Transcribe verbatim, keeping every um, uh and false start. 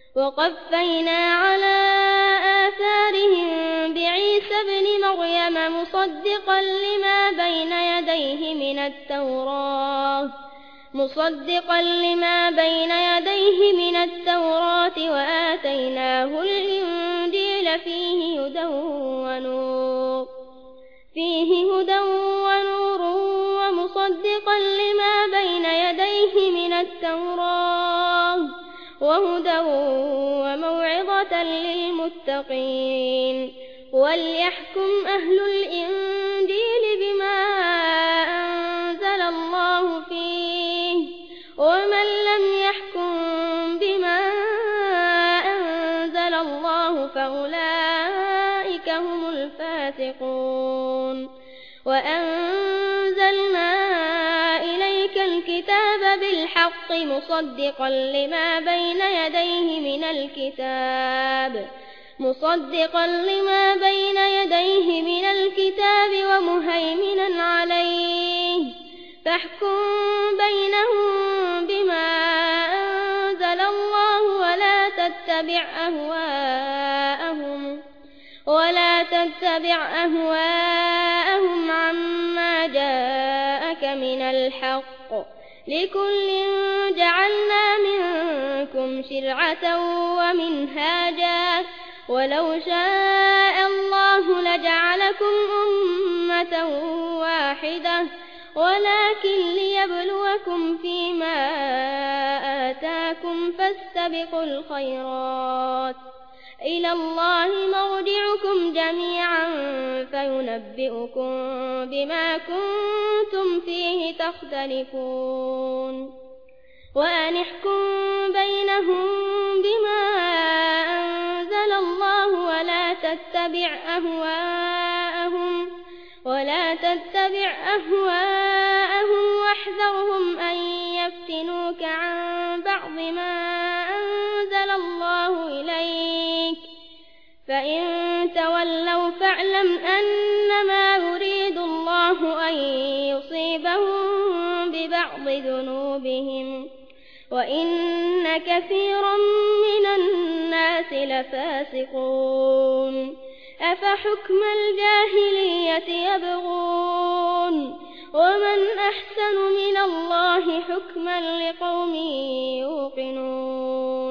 وقفينا على آثارهم بعيسى ابن مريم مصدقا لما بين يديه من التوراة مصدقا لما بين يديه من التوراة وآتيناه الإنجيل فيه هدى ونور فيه هدى ونور ومصدقا لما بين يديه من التوراة وهدى وموعظة للمتقين وليحكم أهل الإنجيل بما أنزل الله فيه ومن لم يحكم بما أنزل الله فأولئك هم الفاسقون وأنزلنا إليك الكتاب بالحق مصدقا لما بين يديه من الكتاب مصدقا لما بين يديه من الكتاب ومهيمنا عليه فاحكم بينهم بما أنزل الله ولا تتبع أهواءهم ولا تتبع أهواءهم عما جاءك من الحق لكل جعلنا منكم شرعة ومنهاجا ولو شاء الله لجعلكم أمة واحدة ولكن ليبلوكم فيما آتاكم فاستبقوا الخيرات إلى الله مرجعكم جميعا فينبئكم بما كنتم فيه تختلفون وأن احكم بينهم بما أنزل الله ولا تتبع أهواءهم ولا تتبع أهواءهم واحذرهم أن يفتنوك عن بعض ما أنزل الله إليك فإن تولوا فاعلم أنما يريد الله أن يصيبهم ببعض ذنوبهم وإن كثيرا من الناس لفاسقون أفحكم الجاهلية يبغون ومن أحسن من الله حكما لقوم يوقنون